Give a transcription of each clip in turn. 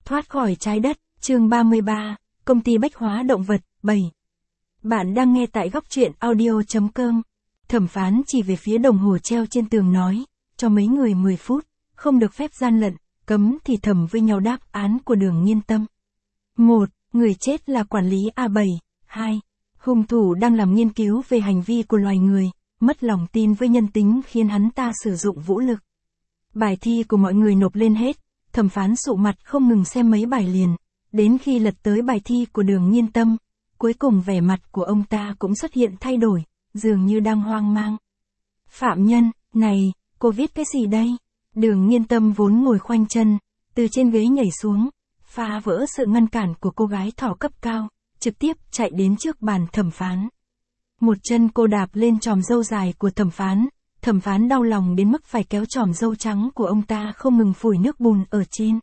Thoát khỏi trái đất, chương 33, công ty bách hóa động vật, 7. Bạn đang nghe tại góc truyện audio.com. Thẩm phán chỉ về phía đồng hồ treo trên tường nói, cho mấy người 10 phút, không được phép gian lận, cấm thì thầm với nhau đáp án của Đường Nhiên Tâm. 1. Người chết là quản lý A7. 2. Hung thủ đang làm nghiên cứu về hành vi của loài người, mất lòng tin với nhân tính khiến hắn ta sử dụng vũ lực. Bài thi của mọi người nộp lên hết, thẩm phán sụ mặt không ngừng xem mấy bài liền, đến khi lật tới bài thi của Đường Nhiên Tâm, cuối cùng vẻ mặt của ông ta cũng xuất hiện thay đổi, dường như đang hoang mang. Phạm nhân, này, cô viết cái gì đây? Đường Nhiên Tâm vốn ngồi khoanh chân, từ trên ghế nhảy xuống, phá vỡ sự ngăn cản của cô gái thỏ cấp cao, trực tiếp chạy đến trước bàn thẩm phán. Một chân cô đạp lên chòm râu dài của thẩm phán đau lòng đến mức phải kéo chòm râu trắng của ông ta không ngừng phủi nước bùn ở trên.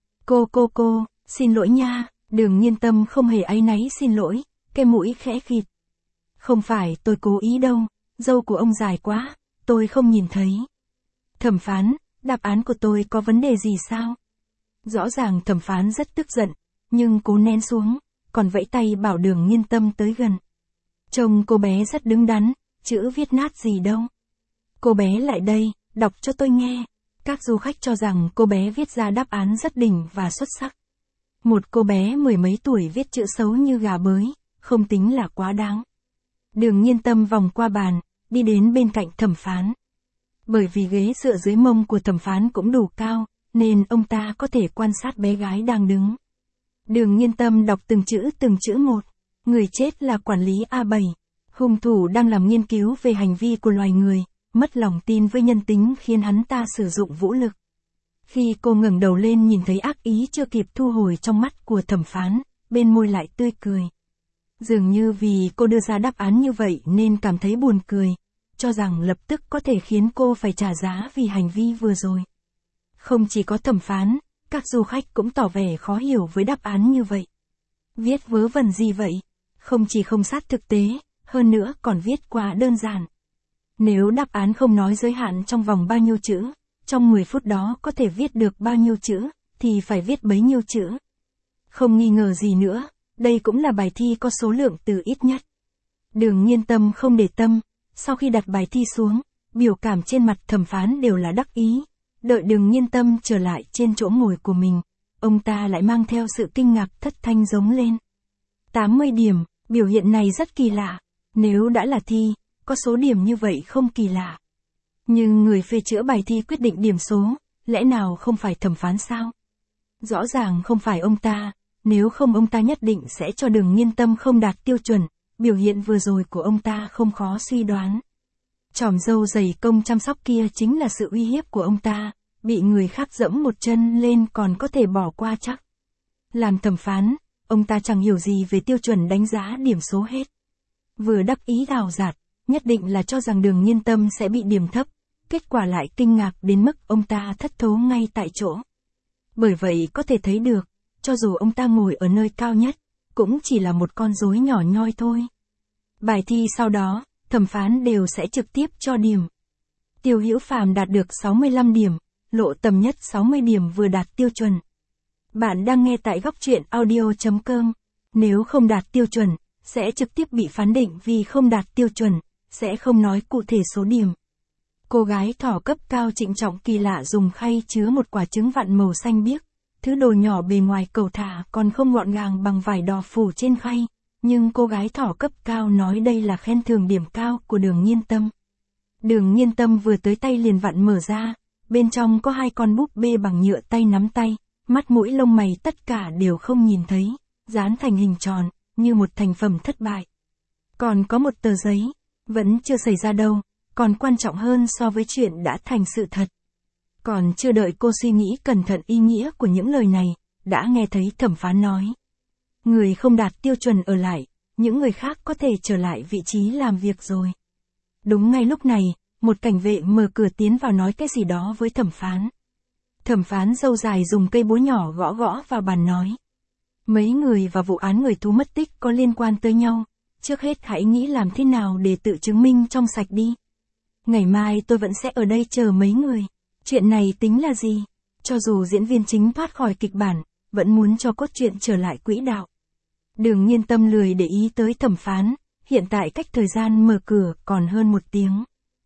Cô, xin lỗi nha. Đường Nhiên Tâm không hề áy náy xin lỗi, cái mũi khẽ khịt. Không phải tôi cố ý đâu, râu của ông dài quá, tôi không nhìn thấy. Thẩm phán, đáp án của tôi có vấn đề gì sao? Rõ ràng thẩm phán rất tức giận, nhưng cố nén xuống, còn vẫy tay bảo Đường Nhiên Tâm tới gần. Trông cô bé rất đứng đắn, chữ viết nát gì đâu. Cô bé lại đây, đọc cho tôi nghe. Các du khách cho rằng cô bé viết ra đáp án rất đỉnh và xuất sắc. Một cô bé 10 mấy tuổi viết chữ xấu như gà bới, không tính là quá đáng. Đường Nhiên Tâm vòng qua bàn, đi đến bên cạnh thẩm phán. Bởi vì ghế dựa dưới mông của thẩm phán cũng đủ cao, nên ông ta có thể quan sát bé gái đang đứng. Đường Nhiên Tâm đọc từng chữ một. Người chết là quản lý A7. Hung thủ đang làm nghiên cứu về hành vi của loài người, mất lòng tin với nhân tính khiến hắn ta sử dụng vũ lực. Khi cô ngẩng đầu lên nhìn thấy ác ý chưa kịp thu hồi trong mắt của thẩm phán, bên môi lại tươi cười. Dường như vì cô đưa ra đáp án như vậy nên cảm thấy buồn cười, cho rằng lập tức có thể khiến cô phải trả giá vì hành vi vừa rồi. Không chỉ có thẩm phán, các du khách cũng tỏ vẻ khó hiểu với đáp án như vậy. Viết vớ vẩn gì vậy? Không chỉ không sát thực tế, hơn nữa còn viết quá đơn giản. Nếu đáp án không nói giới hạn trong vòng bao nhiêu chữ, trong 10 phút đó có thể viết được bao nhiêu chữ, thì phải viết bấy nhiêu chữ. Không nghi ngờ gì nữa, đây cũng là bài thi có số lượng từ ít nhất. Đường Nhiên Tâm không để tâm, sau khi đặt bài thi xuống, biểu cảm trên mặt thẩm phán đều là đắc ý. Đợi Đường Nhiên Tâm trở lại trên chỗ ngồi của mình, ông ta lại mang theo sự kinh ngạc thất thanh giống lên. 80 điểm, biểu hiện này rất kỳ lạ. Nếu đã là thi, có số điểm như vậy không kỳ lạ. Nhưng người phê chữa bài thi quyết định điểm số, lẽ nào không phải thẩm phán sao? Rõ ràng không phải ông ta, nếu không ông ta nhất định sẽ cho Đường Nhiên Tâm không đạt tiêu chuẩn, biểu hiện vừa rồi của ông ta không khó suy đoán. Chòm râu dày công chăm sóc kia chính là sự uy hiếp của ông ta, bị người khác dẫm một chân lên còn có thể bỏ qua chắc. Làm thẩm phán, ông ta chẳng hiểu gì về tiêu chuẩn đánh giá điểm số hết. Vừa đắc ý rào rạt, nhất định là cho rằng Đường Nhiên Tâm sẽ bị điểm thấp, kết quả lại kinh ngạc đến mức ông ta thất thố ngay tại chỗ. Bởi vậy có thể thấy được, cho dù ông ta ngồi ở nơi cao nhất, cũng chỉ là một con rối nhỏ nhoi thôi. Bài thi sau đó, thẩm phán đều sẽ trực tiếp cho điểm. Tiêu Hữu Phàm đạt được 65 điểm, Lộ Tầm Nhất 60 điểm vừa đạt tiêu chuẩn. Bạn đang nghe tại góc truyện audio.com. Nếu không đạt tiêu chuẩn, sẽ trực tiếp bị phán định vì không đạt tiêu chuẩn, sẽ không nói cụ thể số điểm. Cô gái thỏ cấp cao trịnh trọng kỳ lạ dùng khay chứa một quả trứng vặn màu xanh biếc. Thứ đồ nhỏ bề ngoài cầu thả còn không gọn gàng bằng vải đỏ phủ trên khay, nhưng cô gái thỏ cấp cao nói đây là khen thưởng điểm cao của Đường Nhiên Tâm. Đường Nhiên Tâm vừa tới tay liền vặn mở ra, bên trong có 2 con búp bê bằng nhựa tay nắm tay, mắt mũi lông mày tất cả đều không nhìn thấy, dán thành hình tròn, như một thành phẩm thất bại. Còn có một tờ giấy, vẫn chưa xảy ra đâu, còn quan trọng hơn so với chuyện đã thành sự thật. Còn chưa đợi cô suy nghĩ cẩn thận ý nghĩa của những lời này, đã nghe thấy thẩm phán nói. Người không đạt tiêu chuẩn ở lại, những người khác có thể trở lại vị trí làm việc rồi. Đúng ngay lúc này, một cảnh vệ mở cửa tiến vào nói cái gì đó với thẩm phán. Thẩm phán râu dài dùng cây búa nhỏ gõ gõ vào bàn nói. Mấy người và vụ án người thú mất tích có liên quan tới nhau, trước hết hãy nghĩ làm thế nào để tự chứng minh trong sạch đi. Ngày mai tôi vẫn sẽ ở đây chờ mấy người. Chuyện này tính là gì? Cho dù diễn viên chính thoát khỏi kịch bản, vẫn muốn cho cốt truyện trở lại quỹ đạo. Đường Nhiên Tâm lười để ý tới thẩm phán, hiện tại cách thời gian mở cửa còn hơn 1 tiếng.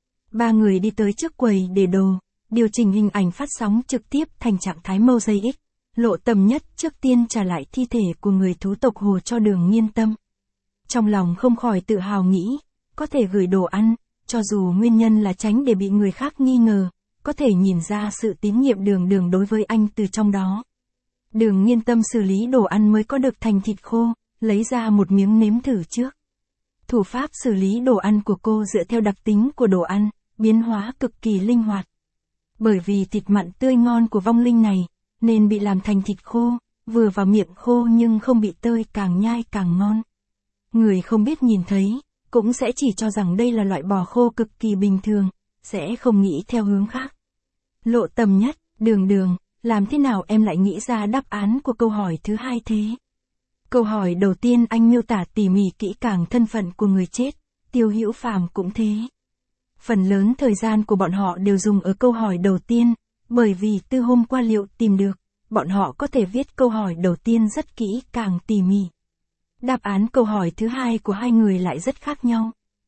3 người đi tới trước quầy để đồ, điều chỉnh hình ảnh phát sóng trực tiếp thành trạng thái Mosaic. Lộ Tầm Nhất trước tiên trả lại thi thể của người thú tộc Hồ cho Đường Nhiên Tâm. Trong lòng không khỏi tự hào nghĩ, có thể gửi đồ ăn, cho dù nguyên nhân là tránh để bị người khác nghi ngờ, có thể nhìn ra sự tín nhiệm Đường đối với anh từ trong đó. Đường Nhiên Tâm xử lý đồ ăn mới có được thành thịt khô, lấy ra một miếng nếm thử trước. Thủ pháp xử lý đồ ăn của cô dựa theo đặc tính của đồ ăn, biến hóa cực kỳ linh hoạt. Bởi vì thịt mặn tươi ngon của vong linh này, nên bị làm thành thịt khô, vừa vào miệng khô nhưng không bị tơi, càng nhai càng ngon. Người không biết nhìn thấy, cũng sẽ chỉ cho rằng đây là loại bò khô cực kỳ bình thường, sẽ không nghĩ theo hướng khác. Lộ Tầm Nhất, Đường, làm thế nào em lại nghĩ ra đáp án của câu hỏi thứ 2 thế? Câu hỏi đầu tiên anh miêu tả tỉ mỉ kỹ càng thân phận của người chết, Tiêu Hữu Phàm cũng thế. Phần lớn thời gian của bọn họ đều dùng ở câu hỏi đầu tiên, bởi vì từ hôm qua liệu tìm được, bọn họ có thể viết câu hỏi đầu tiên rất kỹ càng tỉ mỉ. Đáp án câu hỏi thứ 2 của hai người lại rất khác nhau.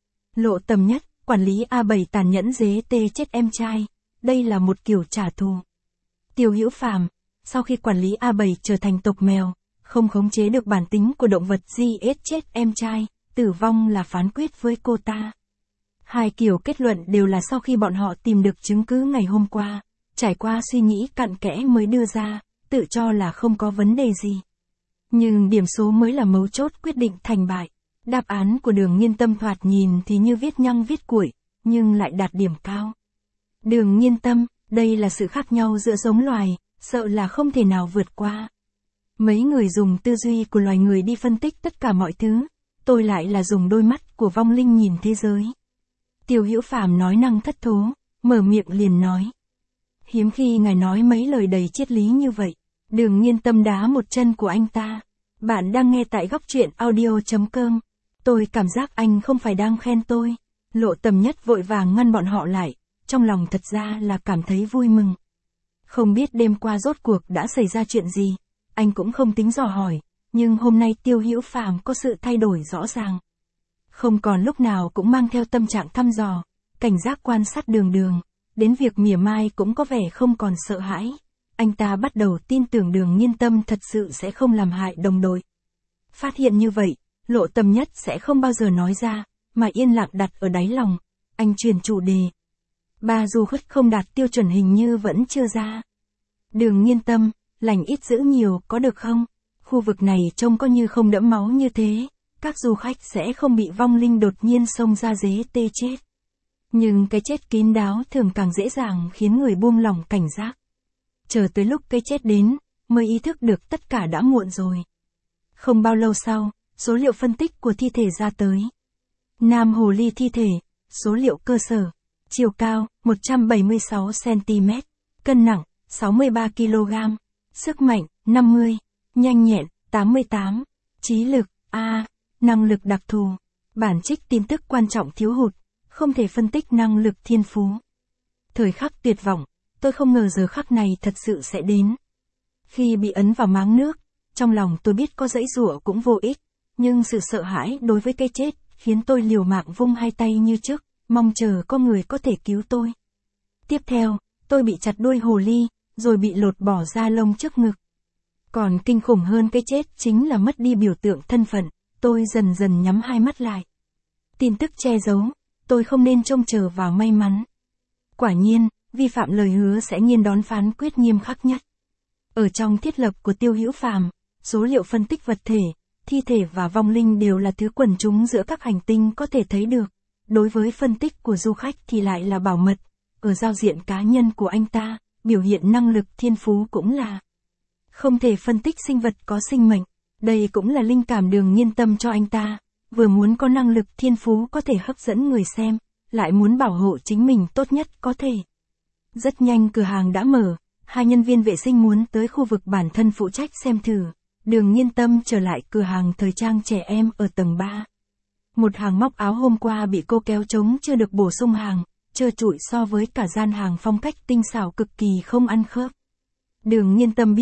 Lộ Tầm Nhất, quản lý A7 tàn nhẫn dế tê chết em trai, đây là một kiểu trả thù. Tiêu Hữu Phàm, sau khi quản lý A7 trở thành tộc mèo, không khống chế được bản tính của động vật giết chết em trai, tử vong là phán quyết với cô ta. Hai kiểu kết luận đều là sau khi bọn họ tìm được chứng cứ ngày hôm qua, trải qua suy nghĩ cặn kẽ mới đưa ra, tự cho là không có vấn đề gì. Nhưng điểm số mới là mấu chốt quyết định thành bại. Đáp án của Đường Nhiên Tâm thoạt nhìn thì như viết nhăng viết cuội, nhưng lại đạt điểm cao. Đường Nhiên Tâm, đây là sự khác nhau giữa giống loài, sợ là không thể nào vượt qua. Mấy người dùng tư duy của loài người đi phân tích tất cả mọi thứ, tôi lại là dùng đôi mắt của vong linh nhìn thế giới. Tiêu Hữu Phàm nói năng thất thố, mở miệng liền nói. Hiếm khi ngài nói mấy lời đầy triết lý như vậy. Đường Nhiên Tâm đá một chân của anh ta. Bạn đang nghe tại góc truyện audio.com. Tôi cảm giác anh không phải đang khen tôi. Lộ Tầm Nhất vội vàng ngăn bọn họ lại, trong lòng thật ra là cảm thấy vui mừng. Không biết đêm qua rốt cuộc đã xảy ra chuyện gì, anh cũng không tính dò hỏi, nhưng hôm nay Tiêu Hữu Phàm có sự thay đổi rõ ràng. Không còn lúc nào cũng mang theo tâm trạng thăm dò, cảnh giác quan sát Đường, đến việc mỉa mai cũng có vẻ không còn sợ hãi. Anh ta bắt đầu tin tưởng Đường Nhiên Tâm thật sự sẽ không làm hại đồng đội. Phát hiện như vậy, Lộ Tầm Nhất sẽ không bao giờ nói ra, mà yên lặng đặt ở đáy lòng. Anh chuyển chủ đề. Ba du khuất không đạt tiêu chuẩn hình như vẫn chưa ra. Đường Nhiên Tâm, lành ít dữ nhiều có được không? Khu vực này trông có như không đẫm máu như thế, các du khách sẽ không bị vong linh đột nhiên xông ra dế tê chết. Nhưng cái chết kín đáo thường càng dễ dàng khiến người buông lỏng cảnh giác. Chờ tới lúc cái chết đến, mới ý thức được tất cả đã muộn rồi. Không bao lâu sau, số liệu phân tích của thi thể ra tới. Nam hồ ly thi thể, số liệu cơ sở, chiều cao 176cm, cân nặng 63kg, sức mạnh 50, nhanh nhẹn 88, trí lực A, năng lực đặc thù, bản trích tin tức quan trọng thiếu hụt, không thể phân tích năng lực thiên phú. Thời khắc tuyệt vọng, tôi không ngờ giờ khắc này thật sự sẽ đến. Khi bị ấn vào máng nước, trong lòng tôi biết có giãy giụa cũng vô ích, nhưng sự sợ hãi đối với cái chết khiến tôi liều mạng vung hai tay như trước, mong chờ có người có thể cứu tôi. Tiếp theo, tôi bị chặt đuôi hồ ly, rồi bị lột bỏ da lông trước ngực. Còn kinh khủng hơn cái chết chính là mất đi biểu tượng thân phận, tôi dần dần nhắm hai mắt lại. Tin tức che giấu, tôi không nên trông chờ vào may mắn. Quả nhiên, vi phạm lời hứa sẽ nghiên đón phán quyết nghiêm khắc nhất. Ở trong thiết lập của Tiêu Hữu Phàm, số liệu phân tích vật thể, thi thể và vong linh đều là thứ quần chúng giữa các hành tinh có thể thấy được. Đối với phân tích của du khách thì lại là bảo mật. Ở giao diện cá nhân của anh ta, biểu hiện năng lực thiên phú cũng là không thể phân tích sinh vật có sinh mệnh. Đây cũng là linh cảm Đường Nhiên Tâm cho anh ta. Vừa muốn có năng lực thiên phú có thể hấp dẫn người xem, lại muốn bảo hộ chính mình tốt nhất có thể. Rất nhanh cửa hàng đã mở, hai nhân viên vệ sinh muốn tới khu vực bản thân phụ trách xem thử. Đường Nhiên Tâm trở lại cửa hàng thời trang trẻ em ở tầng 3. Một hàng móc áo hôm qua bị cô kéo trống chưa được bổ sung hàng, trơ trụi so với cả gian hàng phong cách tinh xảo cực kỳ không ăn khớp. Đường Nhiên Tâm biết,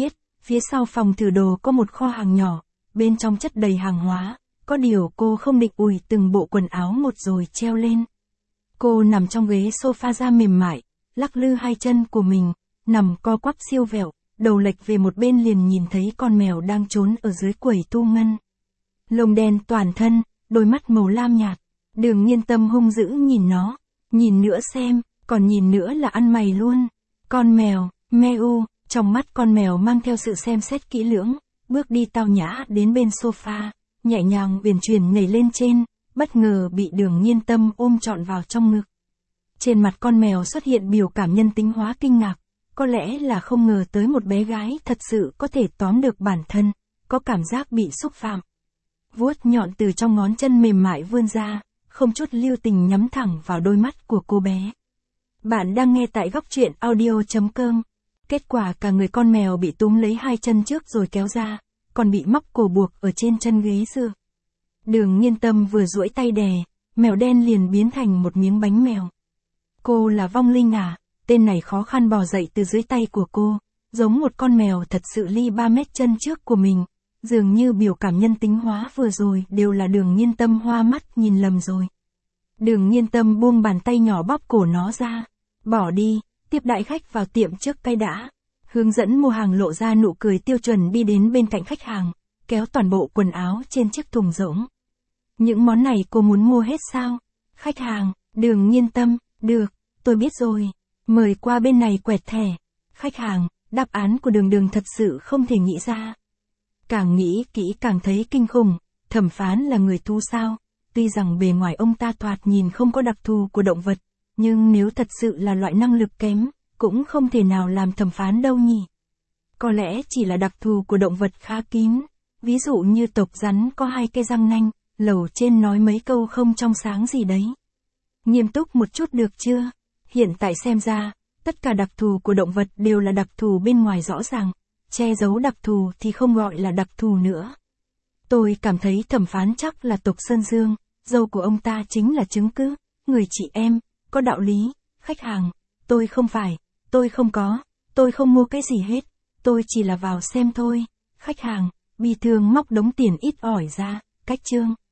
Phía sau phòng thử đồ có một kho hàng nhỏ, bên trong chất đầy hàng hóa, có điều cô không định ủi từng bộ quần áo một rồi treo lên. Cô nằm trong ghế sofa da mềm mại, lắc lư hai chân của mình, nằm co quắp siêu vẹo, đầu lệch về một bên liền nhìn thấy con mèo đang trốn ở dưới quầy tu ngân. Lông đen toàn thân, đôi mắt màu lam nhạt, Đường Nhiên Tâm hung dữ nhìn nó, nhìn nữa xem, còn nhìn nữa là ăn mày luôn. Con mèo, meo, trong mắt con mèo mang theo sự xem xét kỹ lưỡng, bước đi tao nhã đến bên sofa, nhẹ nhàng uyển chuyển nhảy lên trên, bất ngờ bị Đường Nhiên Tâm ôm trọn vào trong ngực. Trên mặt con mèo xuất hiện biểu cảm nhân tính hóa kinh ngạc, có lẽ là không ngờ tới một bé gái thật sự có thể tóm được bản thân, có cảm giác bị xúc phạm. Vuốt nhọn từ trong ngón chân mềm mại vươn ra, không chút lưu tình nhắm thẳng vào đôi mắt của cô bé. Bạn đang nghe tại góc truyện audio.com. Kết quả cả người con mèo bị túm lấy hai chân trước rồi kéo ra, còn bị móc cổ buộc ở trên chân ghế dựa. Đường Nhiên Tâm vừa duỗi tay đè, mèo đen liền biến thành một miếng bánh mèo. Cô là Vong Linh à? Tên này khó khăn bò dậy từ dưới tay của cô, giống một con mèo thật sự ly 3 mét chân trước của mình. Dường như biểu cảm nhân tính hóa vừa rồi đều là Đường Nhiên Tâm hoa mắt nhìn lầm rồi. Đường Nhiên Tâm buông bàn tay nhỏ bóp cổ nó ra. Bỏ đi, tiếp đại khách vào tiệm trước cái đã. Hướng dẫn mua hàng lộ ra nụ cười tiêu chuẩn đi đến bên cạnh khách hàng, kéo toàn bộ quần áo trên chiếc thùng rỗng. Những món này cô muốn mua hết sao? Khách hàng, Đường Nhiên Tâm, được, tôi biết rồi. Mời qua bên này quẹt thẻ. Khách hàng, đáp án của Đường thật sự không thể nghĩ ra. Càng nghĩ kỹ càng thấy kinh khủng, Thẩm Phán là người tu sao? Tuy rằng bề ngoài ông ta thoạt nhìn không có đặc thù của động vật, nhưng nếu thật sự là loại năng lực kém, cũng không thể nào làm thẩm phán đâu nhỉ. Có lẽ chỉ là đặc thù của động vật khá kín, ví dụ như tộc rắn có 2 cái răng nanh, lầu trên nói mấy câu không trong sáng gì đấy. Nghiêm túc một chút được chưa? Hiện tại xem ra, tất cả đặc thù của động vật đều là đặc thù bên ngoài rõ ràng, che giấu đặc thù thì không gọi là đặc thù nữa. Tôi cảm thấy Thẩm Phán chắc là tộc Sơn Dương, dâu của ông ta chính là chứng cứ, người chị em, có đạo lý. Khách hàng, tôi không phải, tôi không có, tôi không mua cái gì hết, tôi chỉ là vào xem thôi. Khách hàng, bi thương móc đống tiền ít ỏi ra, cách chương.